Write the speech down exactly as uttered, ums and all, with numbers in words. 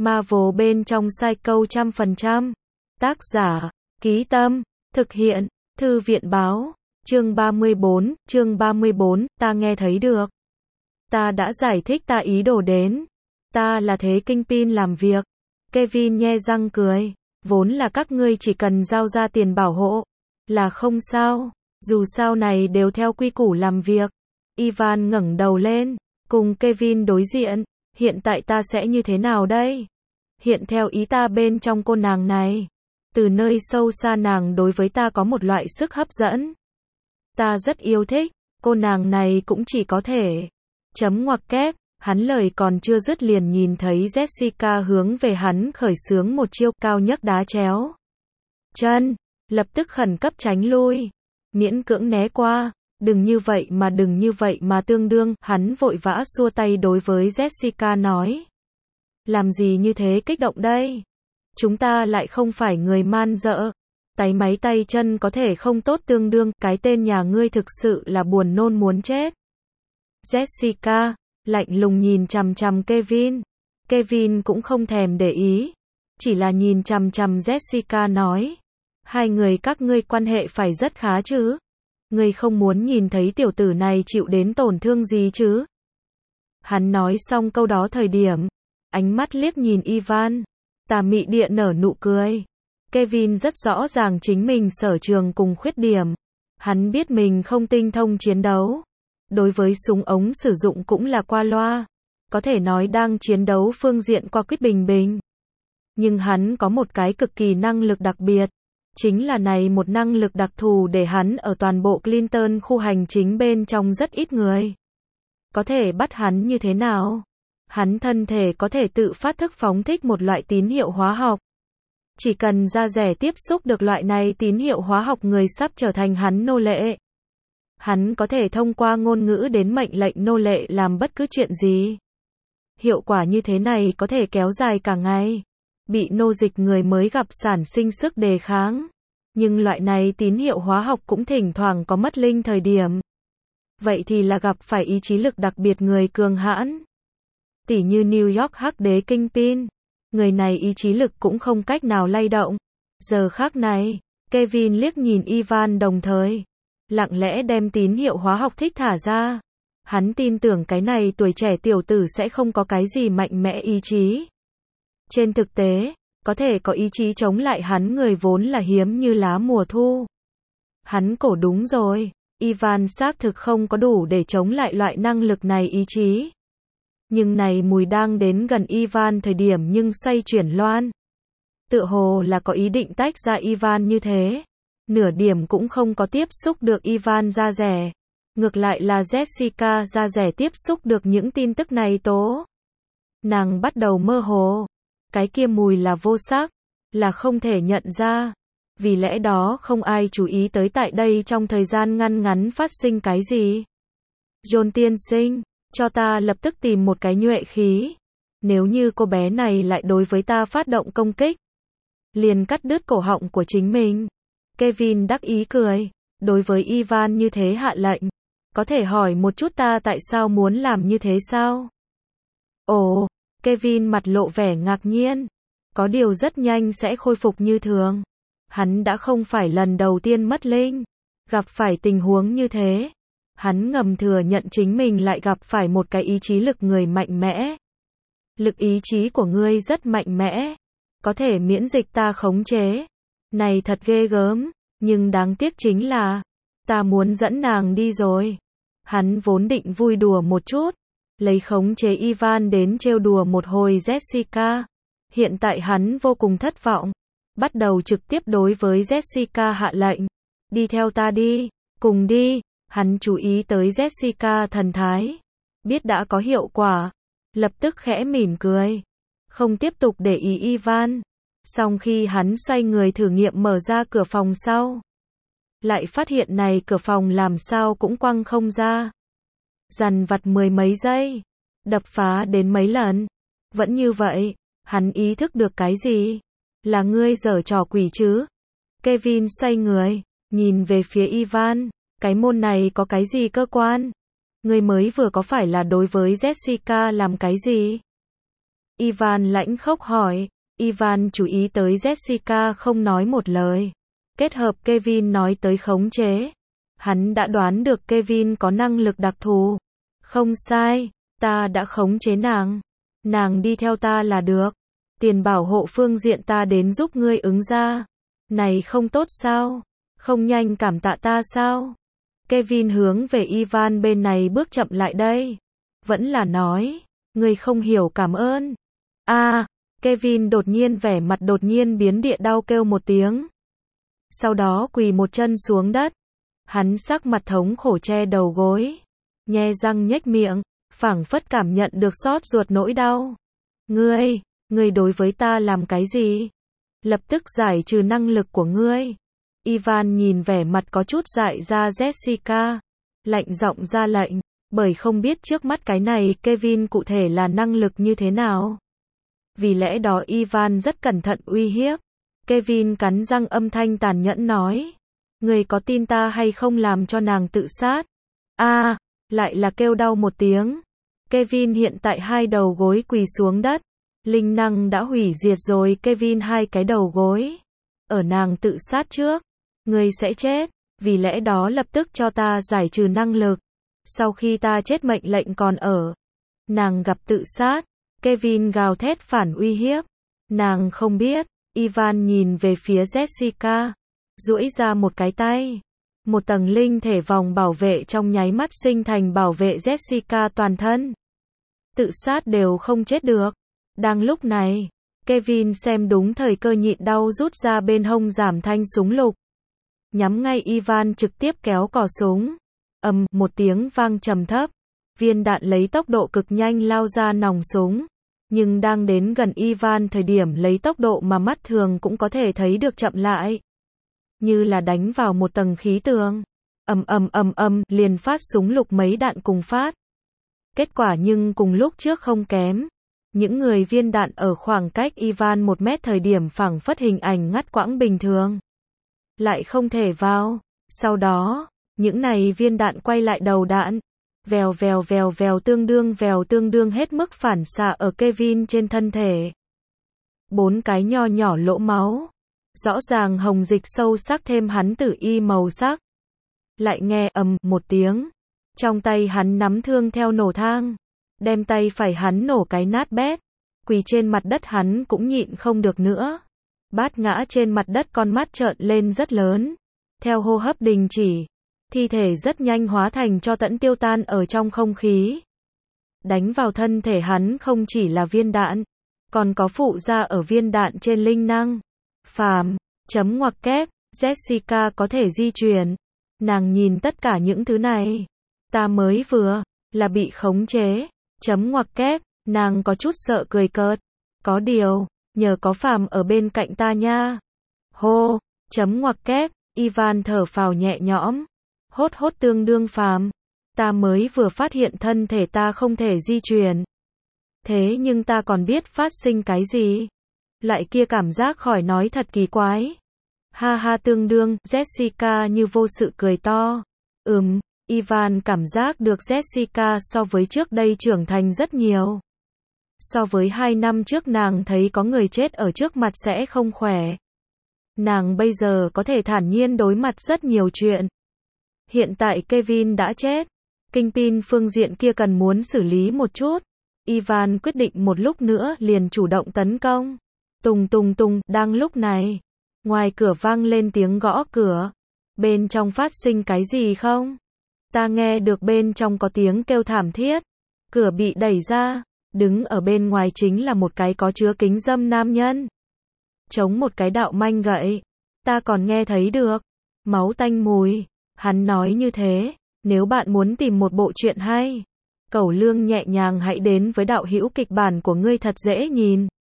Marvel bên trong Psycho trăm phần trăm. Tác giả, Ký Tâm, thực hiện, Thư viện Báo, chương ba mươi bốn, chương ba mươi bốn, ta nghe thấy được. Ta đã giải thích ta ý đồ đến. Ta là thế Kingpin làm việc. Kevin nhe răng cười. Vốn là các ngươi chỉ cần giao ra tiền bảo hộ. Là không sao. Dù sao này đều theo quy củ làm việc. Ivan ngẩng đầu lên. Cùng Kevin đối diện. Hiện tại ta sẽ như thế nào đây? Hiện theo ý ta bên trong cô nàng này. Từ nơi sâu xa nàng đối với ta có một loại sức hấp dẫn. Ta rất yêu thích. Cô nàng này cũng chỉ có thể. Chấm ngoặc kép. Hắn lời còn chưa dứt liền nhìn thấy Jessica hướng về hắn khởi xướng một chiêu cao nhấc đá chéo chân, lập tức khẩn cấp tránh lui, miễn cưỡng né qua, đừng như vậy mà đừng như vậy mà tương đương, hắn vội vã xua tay đối với Jessica nói. Làm gì như thế kích động đây? Chúng ta lại không phải người man dợ, tay máy tay chân có thể không tốt tương đương, cái tên nhà ngươi thực sự là buồn nôn muốn chết. Jessica lạnh lùng nhìn chằm chằm Kevin. Kevin cũng không thèm để ý. Chỉ là nhìn chằm chằm Jessica nói. Hai người các ngươi quan hệ phải rất khá chứ. Ngươi không muốn nhìn thấy tiểu tử này chịu đến tổn thương gì chứ. Hắn nói xong câu đó thời điểm. Ánh mắt liếc nhìn Ivan. Tà mị địa nở nụ cười. Kevin rất rõ ràng chính mình sở trường cùng khuyết điểm. Hắn biết mình không tinh thông chiến đấu. Đối với súng ống sử dụng cũng là qua loa. Có thể nói đang chiến đấu phương diện qua quýt bình bình. Nhưng hắn có một cái cực kỳ năng lực đặc biệt. Chính là này một năng lực đặc thù để hắn ở toàn bộ Clinton khu hành chính bên trong rất ít người. Có thể bắt hắn như thế nào? Hắn thân thể có thể tự phát thức phóng thích một loại tín hiệu hóa học. Chỉ cần da rẻ tiếp xúc được loại này tín hiệu hóa học người sắp trở thành hắn nô lệ. Hắn có thể thông qua ngôn ngữ đến mệnh lệnh nô lệ làm bất cứ chuyện gì. Hiệu quả như thế này có thể kéo dài cả ngày. Bị nô dịch người mới gặp sản sinh sức đề kháng. Nhưng loại này tín hiệu hóa học cũng thỉnh thoảng có mất linh thời điểm. Vậy thì là gặp phải ý chí lực đặc biệt người cường hãn. Tỉ như New York hắc đế Kingpin. Người này ý chí lực cũng không cách nào lay động. Giờ khác này, Kevin liếc nhìn Ivan đồng thời. Lặng lẽ đem tín hiệu hóa học thích thả ra. Hắn tin tưởng cái này tuổi trẻ tiểu tử sẽ không có cái gì mạnh mẽ ý chí. Trên thực tế, có thể có ý chí chống lại hắn người vốn là hiếm như lá mùa thu. Hắn cổ đúng rồi, Ivan xác thực không có đủ để chống lại loại năng lực này ý chí. Nhưng này mùi đang đến gần Ivan thời điểm nhưng xoay chuyển loan. Tựa hồ là có ý định tách ra Ivan như thế. Nửa điểm cũng không có tiếp xúc được Ivan da rẻ. Ngược lại là Jessica da rẻ tiếp xúc được những tin tức này tố. Nàng bắt đầu mơ hồ. Cái kia mùi là vô sắc. Là không thể nhận ra. Vì lẽ đó không ai chú ý tới tại đây trong thời gian ngăn ngắn phát sinh cái gì. John tiên sinh, cho ta lập tức tìm một cái nhuệ khí. Nếu như cô bé này lại đối với ta phát động công kích. Liền cắt đứt cổ họng của chính mình. Kevin đắc ý cười, đối với Ivan như thế hạ lệnh, có thể hỏi một chút ta tại sao muốn làm như thế sao? Ồ, Kevin mặt lộ vẻ ngạc nhiên, có điều rất nhanh sẽ khôi phục như thường. Hắn đã không phải lần đầu tiên mất linh, gặp phải tình huống như thế. Hắn ngầm thừa nhận chính mình lại gặp phải một cái ý chí lực người mạnh mẽ. Lực ý chí của ngươi rất mạnh mẽ, có thể miễn dịch ta khống chế. Này thật ghê gớm, nhưng đáng tiếc chính là, ta muốn dẫn nàng đi rồi. Hắn vốn định vui đùa một chút, lấy khống chế Ivan đến trêu đùa một hồi Jessica. Hiện tại hắn vô cùng thất vọng, bắt đầu trực tiếp đối với Jessica hạ lệnh. Đi theo ta đi, cùng đi, hắn chú ý tới Jessica thần thái. Biết đã có hiệu quả, lập tức khẽ mỉm cười, không tiếp tục để ý Ivan. Xong khi hắn xoay người thử nghiệm mở ra cửa phòng sau. Lại phát hiện này cửa phòng làm sao cũng quăng không ra. Dằn vặt mười mấy giây. Đập phá đến mấy lần. Vẫn như vậy. Hắn ý thức được cái gì? Là ngươi giở trò quỷ chứ? Kevin xoay người. Nhìn về phía Ivan. Cái môn này có cái gì cơ quan? Ngươi mới vừa có phải là đối với Jessica làm cái gì? Ivan lãnh khốc hỏi. Ivan chú ý tới Jessica không nói một lời. Kết hợp Kevin nói tới khống chế. Hắn đã đoán được Kevin có năng lực đặc thù. Không sai, ta đã khống chế nàng. Nàng đi theo ta là được. Tiền bảo hộ phương diện ta đến giúp ngươi ứng ra. Này không tốt sao? Không nhanh cảm tạ ta sao? Kevin hướng về Ivan bên này bước chậm lại đây. Vẫn là nói, ngươi không hiểu cảm ơn. A, Kevin đột nhiên vẻ mặt đột nhiên biến địa đau kêu một tiếng. Sau đó quỳ một chân xuống đất. Hắn sắc mặt thống khổ che đầu gối. Nhe răng nhếch miệng, phảng phất cảm nhận được xót ruột nỗi đau. Ngươi, ngươi đối với ta làm cái gì? Lập tức giải trừ năng lực của ngươi. Ivan nhìn vẻ mặt có chút dại ra Jessica. Lạnh giọng ra lệnh, bởi không biết trước mắt cái này Kevin cụ thể là năng lực như thế nào. Vì lẽ đó Ivan rất cẩn thận uy hiếp. Kevin cắn răng âm thanh tàn nhẫn nói. Ngươi có tin ta hay không làm cho nàng tự sát? A, à, lại là kêu đau một tiếng. Kevin hiện tại hai đầu gối quỳ xuống đất. Linh năng đã hủy diệt rồi Kevin hai cái đầu gối. Ở nàng tự sát trước, ngươi sẽ chết, vì lẽ đó lập tức cho ta giải trừ năng lực. Sau khi ta chết mệnh lệnh còn ở. Nàng gặp tự sát, Kevin gào thét phản uy hiếp. Nàng không biết, Ivan nhìn về phía Jessica, duỗi ra một cái tay. Một tầng linh thể vòng bảo vệ trong nháy mắt sinh thành bảo vệ Jessica toàn thân. Tự sát đều không chết được. Đang lúc này, Kevin xem đúng thời cơ nhịn đau rút ra bên hông giảm thanh súng lục. Nhắm ngay Ivan trực tiếp kéo cò súng. Ầm, một tiếng vang trầm thấp. Viên đạn lấy tốc độ cực nhanh lao ra nòng súng. Nhưng đang đến gần Ivan thời điểm lấy tốc độ mà mắt thường cũng có thể thấy được chậm lại. Như là đánh vào một tầng khí tường. Ầm ầm ầm ầm, liền phát súng lục mấy đạn cùng phát. Kết quả nhưng cùng lúc trước không kém. Những người viên đạn ở khoảng cách Ivan một mét thời điểm phảng phất hình ảnh ngắt quãng bình thường. Lại không thể vào. Sau đó, những này viên đạn quay lại đầu đạn. Vèo vèo vèo vèo tương đương vèo tương đương hết mức phản xạ ở Kevin trên thân thể. Bốn cái nho nhỏ lỗ máu. Rõ ràng hồng dịch sâu sắc thêm hắn tử y màu sắc. Lại nghe ầm một tiếng. Trong tay hắn nắm thương theo nổ thang. Đem tay phải hắn nổ cái nát bét. Quỳ trên mặt đất hắn cũng nhịn không được nữa. Bát ngã trên mặt đất con mắt trợn lên rất lớn. Theo hô hấp đình chỉ. Thi thể rất nhanh hóa thành tro tẫn tiêu tan ở trong không khí. Đánh vào thân thể hắn không chỉ là viên đạn. Còn có phụ ra ở viên đạn trên linh năng. Phàm, chấm ngoặc kép, Jessica có thể di chuyển. Nàng nhìn tất cả những thứ này. Ta mới vừa, là bị khống chế. Chấm ngoặc kép, nàng có chút sợ cười cợt. Có điều, nhờ có Phàm ở bên cạnh ta nha. Hô, chấm ngoặc kép, Ivan thở phào nhẹ nhõm. Hốt hốt tương đương Phàm. Ta mới vừa phát hiện thân thể ta không thể di chuyển. Thế nhưng ta còn biết phát sinh cái gì. Lại kia cảm giác khỏi nói thật kỳ quái. Ha ha tương đương, Jessica như vô sự cười to. Ừm, Ivan cảm giác được Jessica so với trước đây trưởng thành rất nhiều. So với hai năm trước nàng thấy có người chết ở trước mặt sẽ không khỏe. Nàng bây giờ có thể thản nhiên đối mặt rất nhiều chuyện. Hiện tại Kevin đã chết. Kingpin phương diện kia cần muốn xử lý một chút. Ivan quyết định một lúc nữa liền chủ động tấn công. Tùng tùng tùng, đang lúc này. Ngoài cửa vang lên tiếng gõ cửa. Bên trong phát sinh cái gì không? Ta nghe được bên trong có tiếng kêu thảm thiết. Cửa bị đẩy ra. Đứng ở bên ngoài chính là một cái có chứa kính dâm nam nhân. Chống một cái đạo manh gậy. Ta còn nghe thấy được. Máu tanh mùi. Hắn nói như thế. Nếu bạn muốn tìm một bộ truyện hay. Cẩu lương nhẹ nhàng hãy đến với đạo hữu kịch bản của ngươi thật dễ nhìn.